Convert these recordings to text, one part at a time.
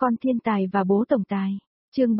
Con thiên tài và bố tổng tài. Chương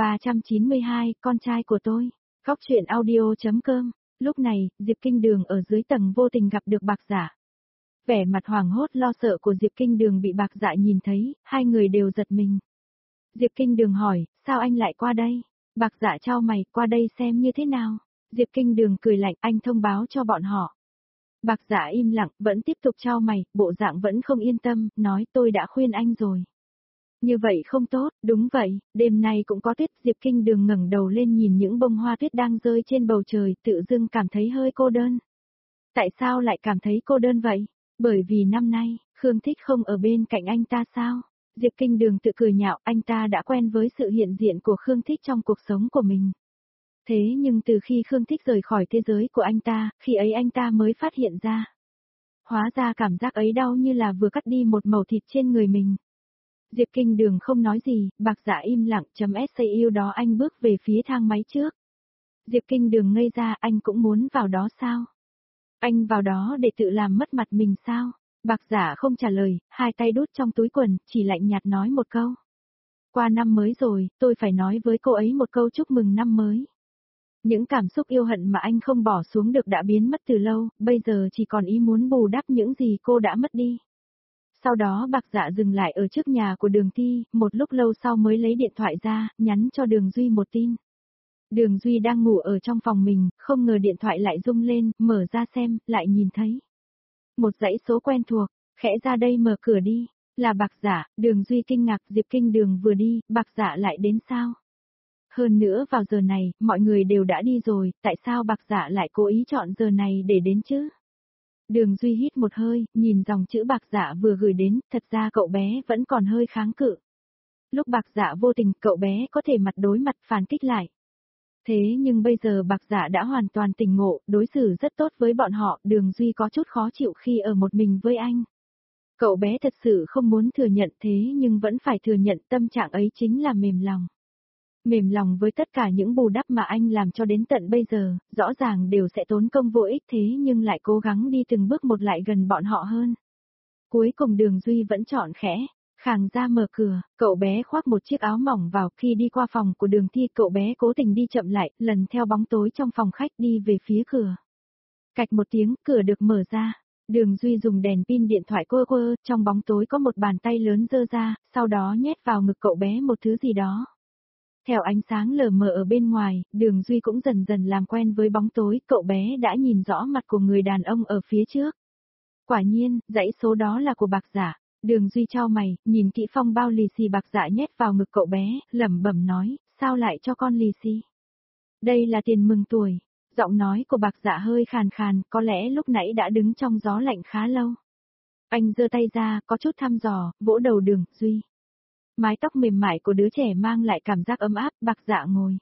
392, con trai của tôi. Góc truyện audio.com. Lúc này, Diệp Kinh Đường ở dưới tầng vô tình gặp được Bạc Dạ. Vẻ mặt hoảng hốt lo sợ của Diệp Kinh Đường bị Bạc Dạ nhìn thấy, hai người đều giật mình. Diệp Kinh Đường hỏi, sao anh lại qua đây? Bạc Dạ chau mày, qua đây xem như thế nào? Diệp Kinh Đường cười lạnh, anh thông báo cho bọn họ. Bạc Dạ im lặng, vẫn tiếp tục chau mày, bộ dạng vẫn không yên tâm, nói tôi đã khuyên anh rồi. Như vậy không tốt, đúng vậy, đêm nay cũng có tuyết. Diệp Kinh Đường ngẩng đầu lên nhìn những bông hoa tuyết đang rơi trên bầu trời, tự dưng cảm thấy hơi cô đơn. Tại sao lại cảm thấy cô đơn vậy? Bởi vì năm nay, Khương Thích không ở bên cạnh anh ta sao? Diệp Kinh Đường tự cười nhạo, anh ta đã quen với sự hiện diện của Khương Thích trong cuộc sống của mình. Thế nhưng từ khi Khương Thích rời khỏi thế giới của anh ta, khi ấy anh ta mới phát hiện ra. Hóa ra cảm giác ấy đau như là vừa cắt đi một mẩu thịt trên người mình. Diệp Kinh Đường không nói gì, Bạc Dạ im lặng, yêu đó anh bước về phía thang máy trước. Diệp Kinh Đường ngây ra, anh cũng muốn vào đó sao? Anh vào đó để tự làm mất mặt mình sao? Bạc Dạ không trả lời, hai tay đút trong túi quần, chỉ lạnh nhạt nói một câu. Qua năm mới rồi, tôi phải nói với cô ấy một câu chúc mừng năm mới. Những cảm xúc yêu hận mà anh không bỏ xuống được đã biến mất từ lâu, bây giờ chỉ còn ý muốn bù đắp những gì cô đã mất đi. Sau đó Bạc Dạ dừng lại ở trước nhà của Đường Thi, một lúc lâu sau mới lấy điện thoại ra, nhắn cho Đường Duy một tin. Đường Duy đang ngủ ở trong phòng mình, không ngờ điện thoại lại rung lên, mở ra xem, lại nhìn thấy. Một dãy số quen thuộc, khẽ ra đây mở cửa đi, là Bạc Dạ. Đường Duy kinh ngạc, Diệp Kinh Đường vừa đi, Bạc Dạ lại đến sao? Hơn nữa vào giờ này, mọi người đều đã đi rồi, tại sao Bạc Dạ lại cố ý chọn giờ này để đến chứ? Đường Duy hít một hơi, nhìn dòng chữ Bạc Dạ vừa gửi đến, thật ra cậu bé vẫn còn hơi kháng cự. Lúc Bạc Dạ vô tình, cậu bé có thể mặt đối mặt phản kích lại. Thế nhưng bây giờ Bạc Dạ đã hoàn toàn tỉnh ngộ, đối xử rất tốt với bọn họ, Đường Duy có chút khó chịu khi ở một mình với anh. Cậu bé thật sự không muốn thừa nhận thế nhưng vẫn phải thừa nhận tâm trạng ấy chính là mềm lòng. Mềm lòng với tất cả những bù đắp mà anh làm cho đến tận bây giờ, rõ ràng đều sẽ tốn công vô ích thế nhưng lại cố gắng đi từng bước một lại gần bọn họ hơn. Cuối cùng Đường Duy vẫn chọn khẽ, khàng ra mở cửa, cậu bé khoác một chiếc áo mỏng vào, khi đi qua phòng của Đường Thi cậu bé cố tình đi chậm lại, lần theo bóng tối trong phòng khách đi về phía cửa. Cạch một tiếng, cửa được mở ra. Đường Duy dùng đèn pin điện thoại quơ quơ, trong bóng tối có một bàn tay lớn giơ ra, sau đó nhét vào ngực cậu bé một thứ gì đó. Theo ánh sáng lờ mờ ở bên ngoài, Đường Duy cũng dần dần làm quen với bóng tối, cậu bé đã nhìn rõ mặt của người đàn ông ở phía trước. Quả nhiên, dãy số đó là của Bạc Dạ. Đường Duy chau mày, nhìn kỹ phong bao lì xì Bạc Dạ nhét vào ngực cậu bé, lẩm bẩm nói, sao lại cho con lì xì? Đây là tiền mừng tuổi. Giọng nói của Bạc Dạ hơi khàn khàn, có lẽ lúc nãy đã đứng trong gió lạnh khá lâu. Anh giơ tay ra, có chút thăm dò, vỗ đầu Đường Duy. Mái tóc mềm mại của đứa trẻ mang lại cảm giác ấm áp, Bạc Dạ ngồi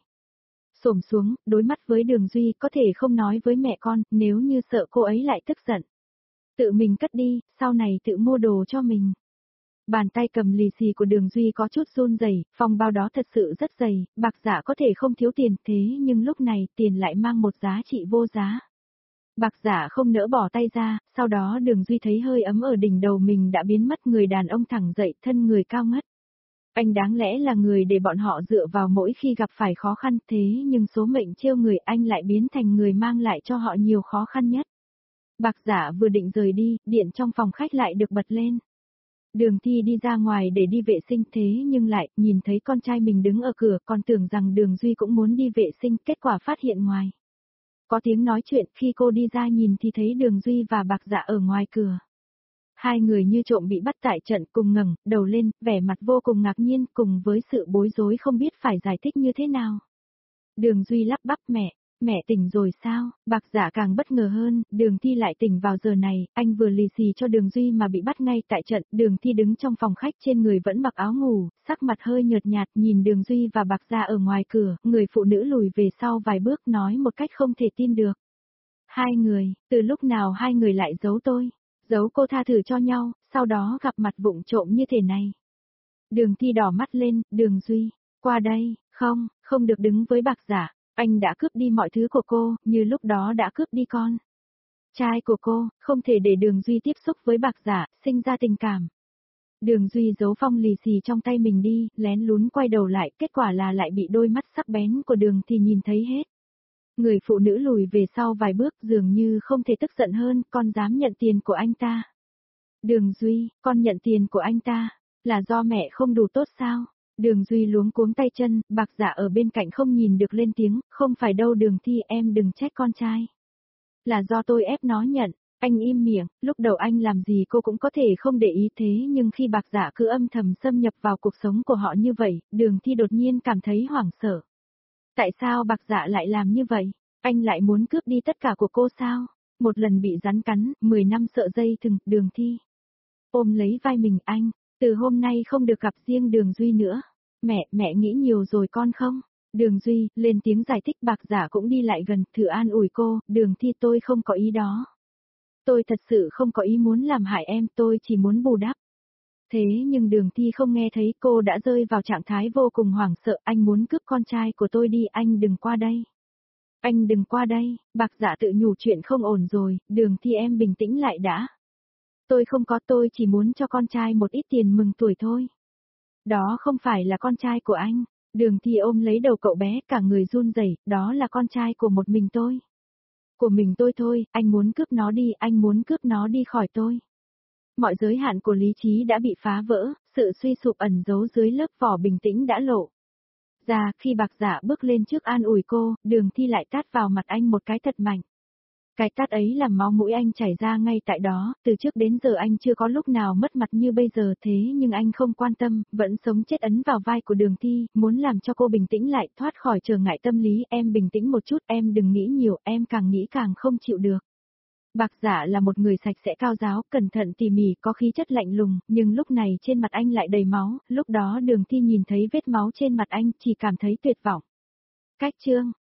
xổm xuống, đối mắt với Đường Duy, có thể không nói với mẹ con, nếu như sợ cô ấy lại tức giận. Tự mình cất đi, sau này tự mua đồ cho mình. Bàn tay cầm lì xì của Đường Duy có chút run rẩy, phong bao đó thật sự rất dày, Bạc Dạ có thể không thiếu tiền, thế nhưng lúc này tiền lại mang một giá trị vô giá. Bạc Dạ không nỡ bỏ tay ra, sau đó Đường Duy thấy hơi ấm ở đỉnh đầu mình đã biến mất, người đàn ông thẳng dậy, thân người cao ngất. Anh đáng lẽ là người để bọn họ dựa vào mỗi khi gặp phải khó khăn, thế nhưng số mệnh trêu người, anh lại biến thành người mang lại cho họ nhiều khó khăn nhất. Bạc Dạ vừa định rời đi, điện trong phòng khách lại được bật lên. Đường Thi đi ra ngoài để đi vệ sinh thế nhưng lại, nhìn thấy con trai mình đứng ở cửa, còn tưởng rằng Đường Duy cũng muốn đi vệ sinh, kết quả phát hiện ngoài. Có tiếng nói chuyện, khi cô đi ra nhìn thì thấy Đường Duy và Bạc Dạ ở ngoài cửa. Hai người như trộm bị bắt tại trận, cùng ngẩng đầu lên, vẻ mặt vô cùng ngạc nhiên, cùng với sự bối rối không biết phải giải thích như thế nào. Đường Duy lắp bắp, mẹ tỉnh rồi sao? Bạc Dạ càng bất ngờ hơn, Đường Thi lại tỉnh vào giờ này, anh vừa lì xì cho Đường Duy mà bị bắt ngay tại trận. Đường Thi đứng trong phòng khách, trên người vẫn mặc áo ngủ, sắc mặt hơi nhợt nhạt, nhìn Đường Duy và Bạc Dạ ở ngoài cửa, người phụ nữ lùi về sau vài bước nói một cách không thể tin được. Hai người, từ lúc nào hai người lại giấu tôi? Giấu cô tha thử cho nhau, sau đó gặp mặt vụng trộm như thế này. Đường Thi đỏ mắt lên, Đường Duy, qua đây, không được đứng với Bạc Dạ, anh đã cướp đi mọi thứ của cô, như lúc đó đã cướp đi con trai của cô, không thể để Đường Duy tiếp xúc với Bạc Dạ, sinh ra tình cảm. Đường Duy giấu phong lì xì trong tay mình đi, lén lún quay đầu lại, kết quả là lại bị đôi mắt sắc bén của Đường thì nhìn thấy hết. Người phụ nữ lùi về sau vài bước dường như không thể tức giận hơn, con dám nhận tiền của anh ta. Đường Duy, con nhận tiền của anh ta, là do mẹ không đủ tốt sao? Đường Duy luống cuống tay chân, Bạc Dạ ở bên cạnh không nhìn được lên tiếng, không phải đâu Đường Thi, em đừng trách con trai. Là do tôi ép nó nhận. Anh im miệng, lúc đầu anh làm gì cô cũng có thể không để ý thế nhưng khi Bạc Dạ cứ âm thầm xâm nhập vào cuộc sống của họ như vậy, Đường Thi đột nhiên cảm thấy hoảng sợ. Tại sao Bạc Dạ lại làm như vậy? Anh lại muốn cướp đi tất cả của cô sao? Một lần bị rắn cắn, 10 năm sợ dây thừng, Đường Thi. Ôm lấy vai mình anh, từ hôm nay không được gặp riêng Đường Duy nữa. Mẹ nghĩ nhiều rồi con không? Đường Duy, lên tiếng giải thích. Bạc Dạ cũng đi lại gần, thử an ủi cô, Đường Thi tôi không có ý đó. Tôi thật sự không có ý muốn làm hại em, tôi chỉ muốn bù đắp. Thế nhưng Đường Thi không nghe thấy, cô đã rơi vào trạng thái vô cùng hoảng sợ, anh muốn cướp con trai của tôi đi, anh đừng qua đây. Anh đừng qua đây, Bạc Dạ tự nhủ chuyện không ổn rồi, Đường Thi em bình tĩnh lại đã. Tôi không có, tôi chỉ muốn cho con trai một ít tiền mừng tuổi thôi. Đó không phải là con trai của anh. Đường Thi ôm lấy đầu cậu bé, cả người run rẩy, đó là con trai của một mình tôi. Của mình tôi thôi, anh muốn cướp nó đi, anh muốn cướp nó đi khỏi tôi. Mọi giới hạn của lý trí đã bị phá vỡ, sự suy sụp ẩn giấu dưới lớp vỏ bình tĩnh đã lộ ra. Khi Bạc Dạ bước lên trước an ủi cô, Đường Thi lại tát vào mặt anh một cái thật mạnh. Cái tát ấy làm máu mũi anh chảy ra ngay tại đó, từ trước đến giờ anh chưa có lúc nào mất mặt như bây giờ thế nhưng anh không quan tâm, vẫn sống chết ấn vào vai của Đường Thi, muốn làm cho cô bình tĩnh lại, thoát khỏi trở ngại tâm lý. Em bình tĩnh một chút, em đừng nghĩ nhiều, em càng nghĩ càng không chịu được. Bạc Dạ là một người sạch sẽ cao giáo, cẩn thận tỉ mỉ, có khí chất lạnh lùng, nhưng lúc này trên mặt anh lại đầy máu, lúc đó Đường Thi nhìn thấy vết máu trên mặt anh, chỉ cảm thấy tuyệt vọng. Cách chương